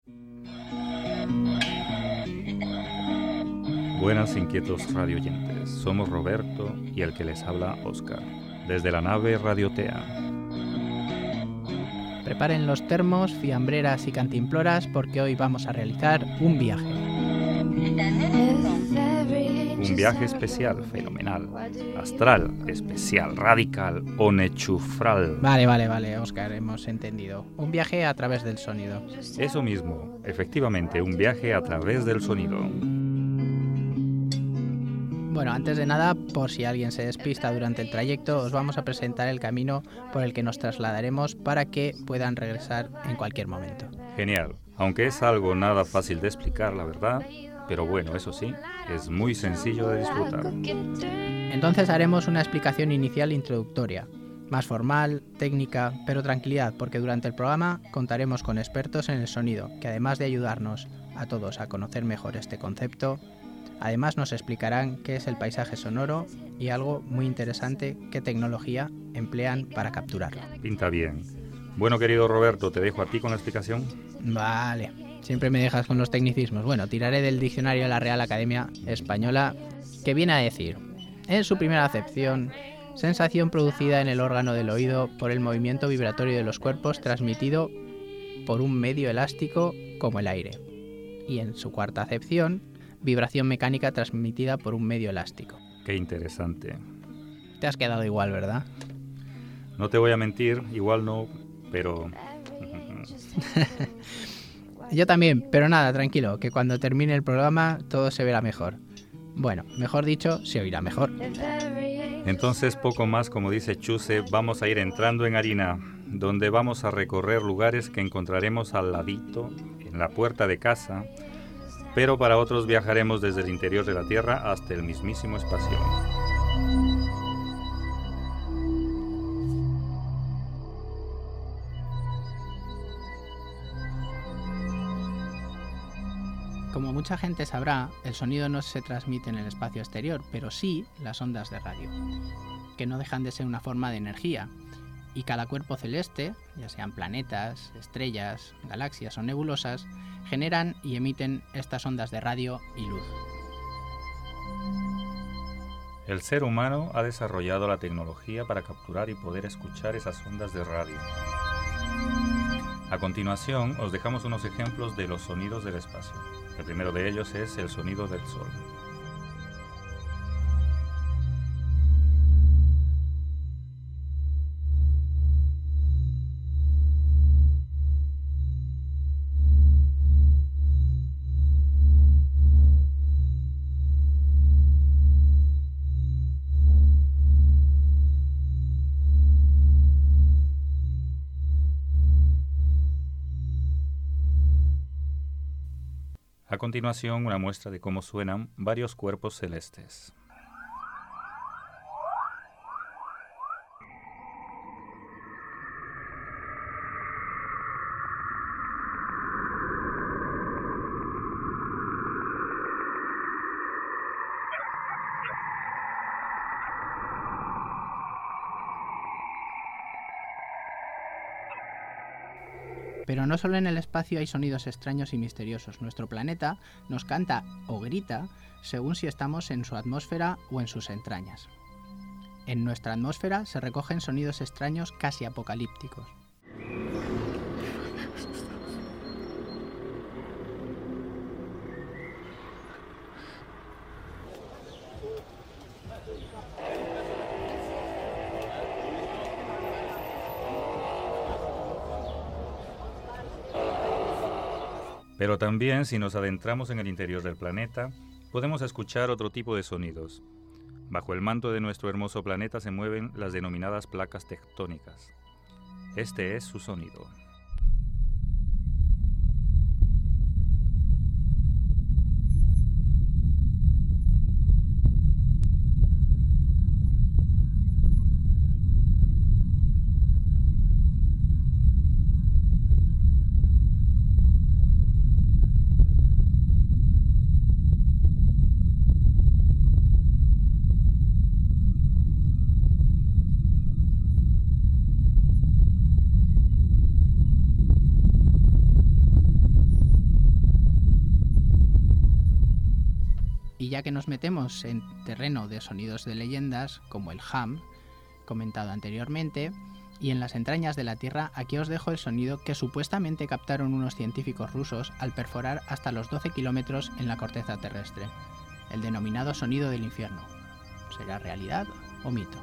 Buenas inquietos radioyentes, somos Roberto y el que les habla Óscar, desde la nave Radiotea. Preparen los termos, fiambreras y cantimploras porque hoy vamos a realizar un viaje. Un viaje especial, fenomenal, astral, especial, radical o nechufral. Vale, Óscar, hemos entendido. Un viaje a través del sonido. Eso mismo, efectivamente, un viaje a través del sonido. Bueno, antes de nada, por si alguien se despista durante el trayecto, os vamos a presentar el camino por el que nos trasladaremos para que puedan regresar en cualquier momento. Genial, aunque es algo nada fácil de explicar, la verdad, pero bueno, eso sí, es muy sencillo de disfrutar. Entonces haremos una explicación inicial introductoria, más formal, técnica, pero tranquilidad, porque durante el programa contaremos con expertos en el sonido, que además de ayudarnos a todos a conocer mejor este concepto, además nos explicarán qué es el paisaje sonoro y algo muy interesante, qué tecnología emplean para capturarlo. Pinta bien. Bueno, querido Roberto, te dejo a ti con la explicación. Vale, siempre me dejas con los tecnicismos. Bueno, tiraré del diccionario de la Real Academia Española, que viene a decir, en su primera acepción, sensación producida en el órgano del oído por el movimiento vibratorio de los cuerpos transmitido por un medio elástico como el aire. Y en su cuarta acepción, vibración mecánica transmitida por un medio elástico. Qué interesante. Te has quedado igual, ¿verdad? No te voy a mentir, igual no, pero... Yo también, pero nada, tranquilo, que cuando termine el programa todo se verá mejor. Bueno, mejor dicho, se oirá mejor. Entonces, poco más, como dice Chuse, vamos a ir entrando en harina, donde vamos a recorrer lugares que encontraremos al ladito, en la puerta de casa, pero para otros viajaremos desde el interior de la Tierra hasta el mismísimo espacio. Como mucha gente sabrá, el sonido no se transmite en el espacio exterior, pero sí las ondas de radio, que no dejan de ser una forma de energía, y cada cuerpo celeste, ya sean planetas, estrellas, galaxias o nebulosas, generan y emiten estas ondas de radio y luz. El ser humano ha desarrollado la tecnología para capturar y poder escuchar esas ondas de radio. A continuación, os dejamos unos ejemplos de los sonidos del espacio. El primero de ellos es el sonido del Sol. A continuación, una muestra de cómo suenan varios cuerpos celestes. Pero no solo en el espacio hay sonidos extraños y misteriosos. Nuestro planeta nos canta o grita según si estamos en su atmósfera o en sus entrañas. En nuestra atmósfera se recogen sonidos extraños casi apocalípticos. Pero también, si nos adentramos en el interior del planeta, podemos escuchar otro tipo de sonidos. Bajo el manto de nuestro hermoso planeta se mueven las denominadas placas tectónicas. Este es su sonido. Y ya que nos metemos en terreno de sonidos de leyendas, como el Ham, comentado anteriormente, y en las entrañas de la Tierra, aquí os dejo el sonido que supuestamente captaron unos científicos rusos al perforar hasta los 12 kilómetros en la corteza terrestre, el denominado sonido del infierno. ¿Será realidad o mito?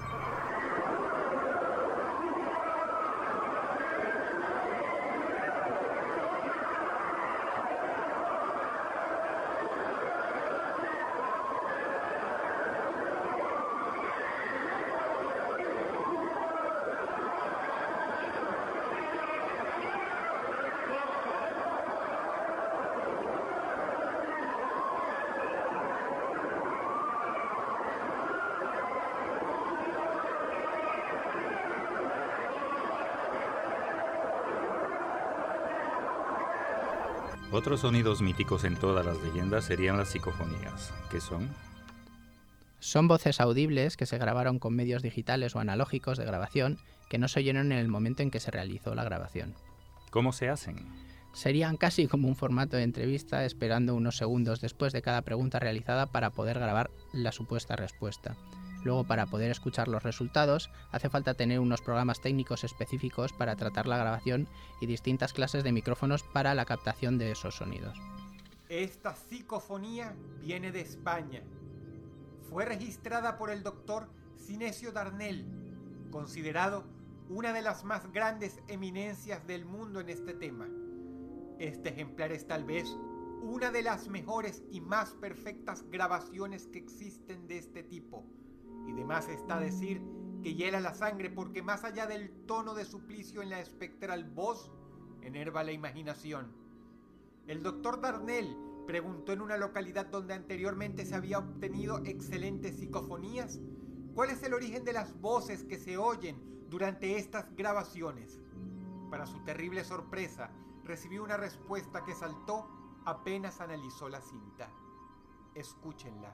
Otros sonidos míticos en todas las leyendas serían las psicofonías. ¿Qué son? Son voces audibles que se grabaron con medios digitales o analógicos de grabación que no se oyeron en el momento en que se realizó la grabación. ¿Cómo se hacen? Serían casi como un formato de entrevista, esperando unos segundos después de cada pregunta realizada para poder grabar la supuesta respuesta. Luego, para poder escuchar los resultados, hace falta tener unos programas técnicos específicos para tratar la grabación y distintas clases de micrófonos para la captación de esos sonidos. Esta psicofonía viene de España. Fue registrada por el doctor Sinesio Darnell, considerado una de las más grandes eminencias del mundo en este tema. Este ejemplar es tal vez una de las mejores y más perfectas grabaciones que existen de este tipo. Y de más está decir que hiela la sangre porque más allá del tono de suplicio en la espectral voz, enerva la imaginación. El doctor Darnell preguntó en una localidad donde anteriormente se había obtenido excelentes psicofonías, ¿cuál es el origen de las voces que se oyen durante estas grabaciones? Para su terrible sorpresa, recibió una respuesta que saltó apenas analizó la cinta. Escúchenla.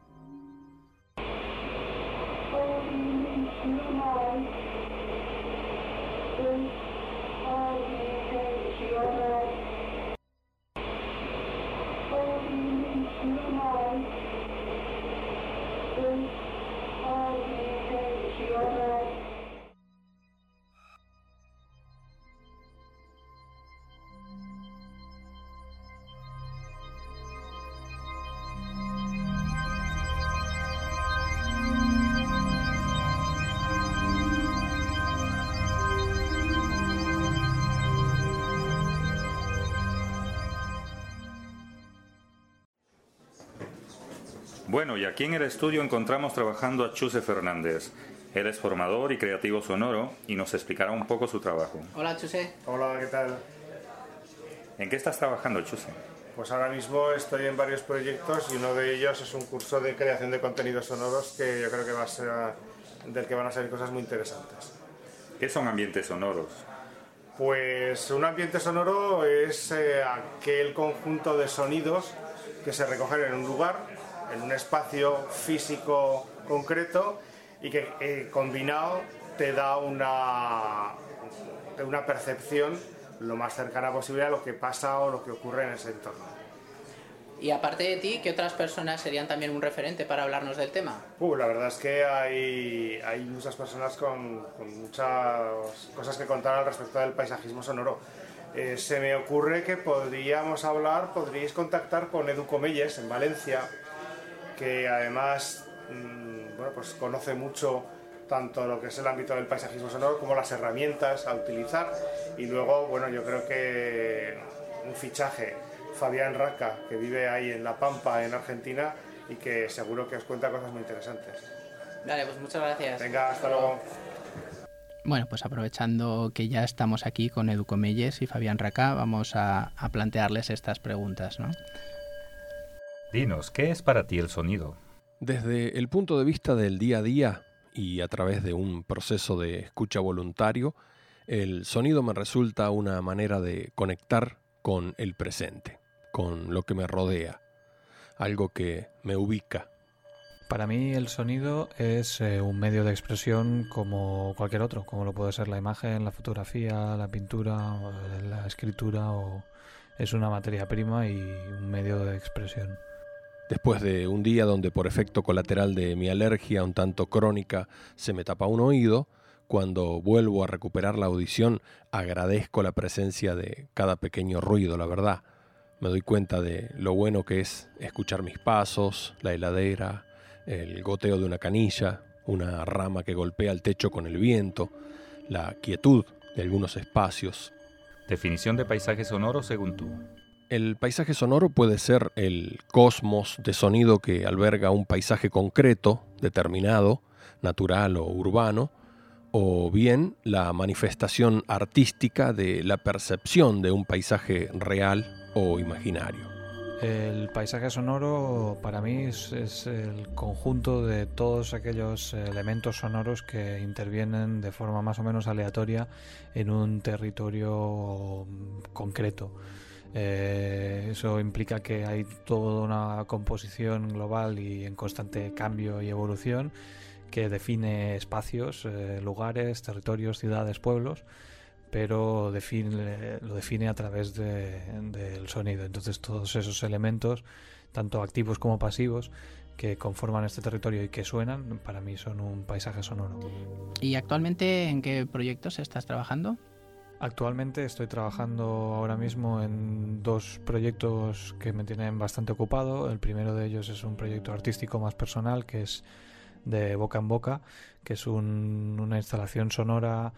Bueno, y aquí en el estudio encontramos trabajando a Chuse Fernández. Él es formador y creativo sonoro y nos explicará un poco su trabajo. Hola, Chuse. Hola, ¿qué tal? ¿En qué estás trabajando, Chuse? Pues ahora mismo estoy en varios proyectos y uno de ellos es un curso de creación de contenidos sonoros que yo creo que va a ser del que van a salir cosas muy interesantes. ¿Qué son ambientes sonoros? Pues un ambiente sonoro es aquel conjunto de sonidos que se recogen en un lugar, en un espacio físico concreto y que combinado te da una percepción lo más cercana posible a lo que pasa o lo que ocurre en ese entorno. Y aparte de ti, ¿qué otras personas serían también un referente para hablarnos del tema? La verdad es que hay muchas personas con muchas cosas que contar al respecto del paisajismo sonoro. Se me ocurre que podríais contactar con Edu Comelles en Valencia, que además pues conoce mucho tanto lo que es el ámbito del paisajismo sonoro como las herramientas a utilizar. Y luego, yo creo que un fichaje, Fabián Raca, que vive ahí en La Pampa, en Argentina, y que seguro que os cuenta cosas muy interesantes. Vale, pues muchas gracias. Venga, hasta luego. Bueno, pues aprovechando que ya estamos aquí con Edu Comelles y Fabián Raca, vamos a plantearles estas preguntas, ¿no? Dinos, ¿qué es para ti el sonido? Desde el punto de vista del día a día y a través de un proceso de escucha voluntario, el sonido me resulta una manera de conectar con el presente, con lo que me rodea, algo que me ubica. Para mí el sonido es un medio de expresión como cualquier otro, como lo puede ser la imagen, la fotografía, la pintura, la escritura, o es una materia prima y un medio de expresión. Después de un día donde por efecto colateral de mi alergia un tanto crónica se me tapa un oído, cuando vuelvo a recuperar la audición agradezco la presencia de cada pequeño ruido, la verdad. Me doy cuenta de lo bueno que es escuchar mis pasos, la heladera, el goteo de una canilla, una rama que golpea el techo con el viento, la quietud de algunos espacios. Definición de paisaje sonoro según tú. El paisaje sonoro puede ser el cosmos de sonido que alberga un paisaje concreto, determinado, natural o urbano, o bien la manifestación artística de la percepción de un paisaje real o imaginario. El paisaje sonoro para mí es el conjunto de todos aquellos elementos sonoros que intervienen de forma más o menos aleatoria en un territorio concreto. Eso implica que hay toda una composición global y en constante cambio y evolución que define espacios, lugares, territorios, ciudades, pueblos, pero lo define a través del sonido. Entonces todos esos elementos, tanto activos como pasivos, que conforman este territorio y que suenan, para mí son un paisaje sonoro. ¿Y actualmente en qué proyectos estás trabajando? Actualmente estoy trabajando ahora mismo en 2 proyectos que me tienen bastante ocupado. El primero de ellos es un proyecto artístico más personal, que es de Boca en Boca, que es una instalación sonora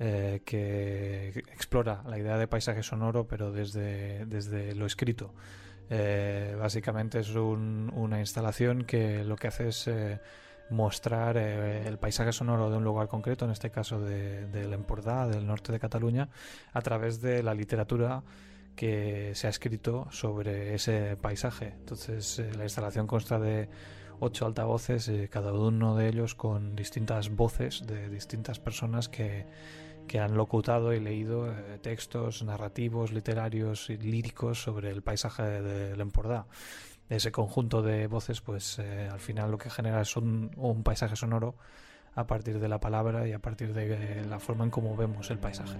que explora la idea de paisaje sonoro, pero desde lo escrito. Básicamente es una instalación que lo que hace es mostrar el paisaje sonoro de un lugar concreto, en este caso del Empordà, del norte de Cataluña, a través de la literatura que se ha escrito sobre ese paisaje. Entonces la instalación consta de 8 altavoces, cada uno de ellos con distintas voces de distintas personas que han locutado y leído textos narrativos, literarios y líricos sobre el paisaje del Empordà. Ese conjunto de voces, pues al final lo que genera es un paisaje sonoro a partir de la palabra y a partir de la forma en cómo vemos el paisaje.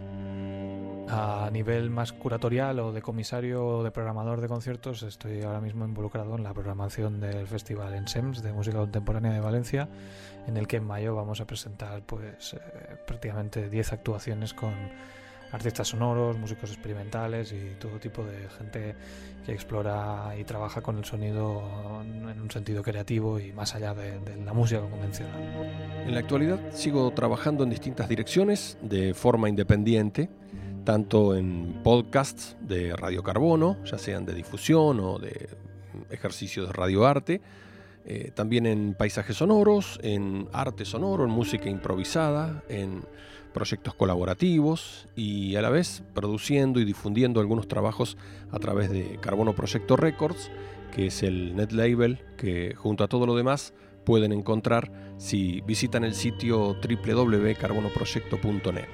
A nivel más curatorial o de comisario o de programador de conciertos, estoy ahora mismo involucrado en la programación del Festival Ensems de Música Contemporánea de Valencia, en el que en mayo vamos a presentar prácticamente 10 actuaciones con artistas sonoros, músicos experimentales y todo tipo de gente que explora y trabaja con el sonido en un sentido creativo y más allá de la música convencional. En la actualidad sigo trabajando en distintas direcciones de forma independiente, tanto en podcasts de Radio Carbono, ya sean de difusión o de ejercicios de radioarte, también en paisajes sonoros, en arte sonoro, en música improvisada, en proyectos colaborativos y a la vez produciendo y difundiendo algunos trabajos a través de Carbono Proyecto Records, que es el net label que junto a todo lo demás pueden encontrar si visitan el sitio www.carbonoproyecto.net.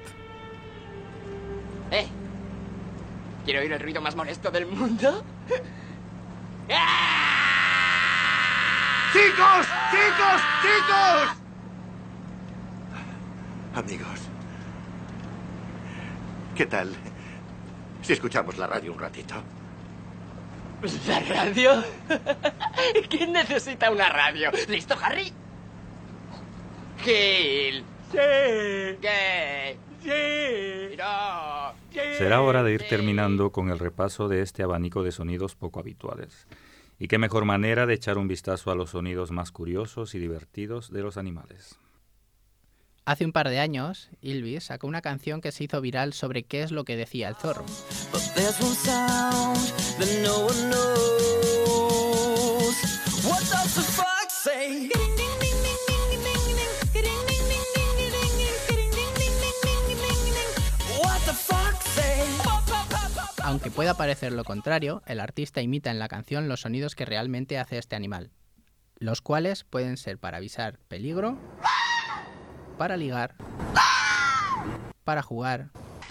¿Quiero oír el ruido más molesto del mundo? ¡Chicos! ¡Chicos! ¡Chicos! Amigos, ¿qué tal si escuchamos la radio un ratito? ¿La radio? ¿Quién necesita una radio? ¿Listo, Harry? Gil. ¡Sí! ¿Qué? ¡Sí! No. Será hora de ir terminando con el repaso de este abanico de sonidos poco habituales. Y qué mejor manera de echar un vistazo a los sonidos más curiosos y divertidos de los animales. Hace un par de años, Ylvis sacó una canción que se hizo viral sobre qué es lo que decía el zorro. Aunque pueda parecer lo contrario, el artista imita en la canción los sonidos que realmente hace este animal, los cuales pueden ser para avisar peligro, para ligar, para jugar,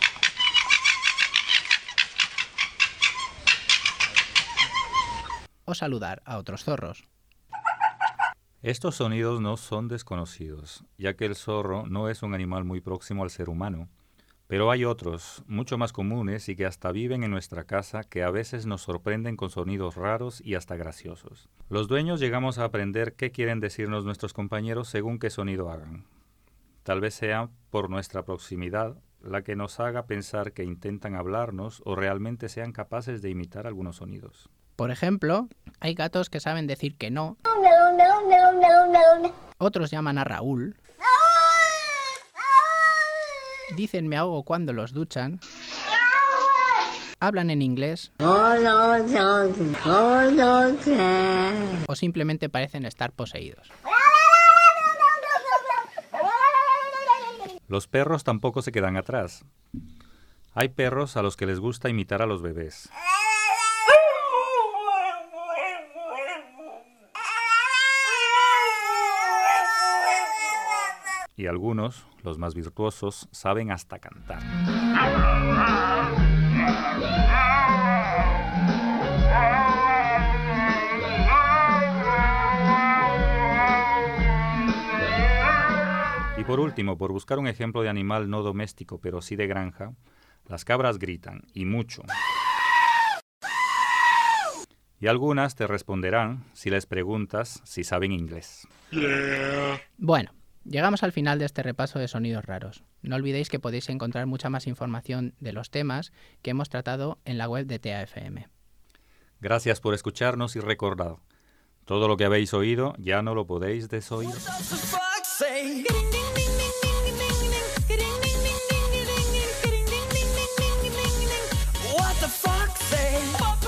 o saludar a otros zorros. Estos sonidos no son desconocidos, ya que el zorro no es un animal muy próximo al ser humano, Pero hay otros, mucho más comunes y que hasta viven en nuestra casa, que a veces nos sorprenden con sonidos raros y hasta graciosos. Los dueños llegamos a aprender qué quieren decirnos nuestros compañeros según qué sonido hagan. Tal vez sea por nuestra proximidad la que nos haga pensar que intentan hablarnos o realmente sean capaces de imitar algunos sonidos. Por ejemplo, hay gatos que saben decir que no. Otros llaman a Raúl. Dicen me ahogo cuando los duchan. Hablan en inglés. O simplemente parecen estar poseídos. Los perros tampoco se quedan atrás. Hay perros a los que les gusta imitar a los bebés. Y algunos, los más virtuosos, saben hasta cantar. Y por último, por buscar un ejemplo de animal no doméstico, pero sí de granja, las cabras gritan, y mucho. Y algunas te responderán si les preguntas si saben inglés. Bueno, llegamos al final de este repaso de sonidos raros. No olvidéis que podéis encontrar mucha más información de los temas que hemos tratado en la web de TAFM. Gracias por escucharnos y recordad, todo lo que habéis oído ya no lo podéis desoír. What the fuck say?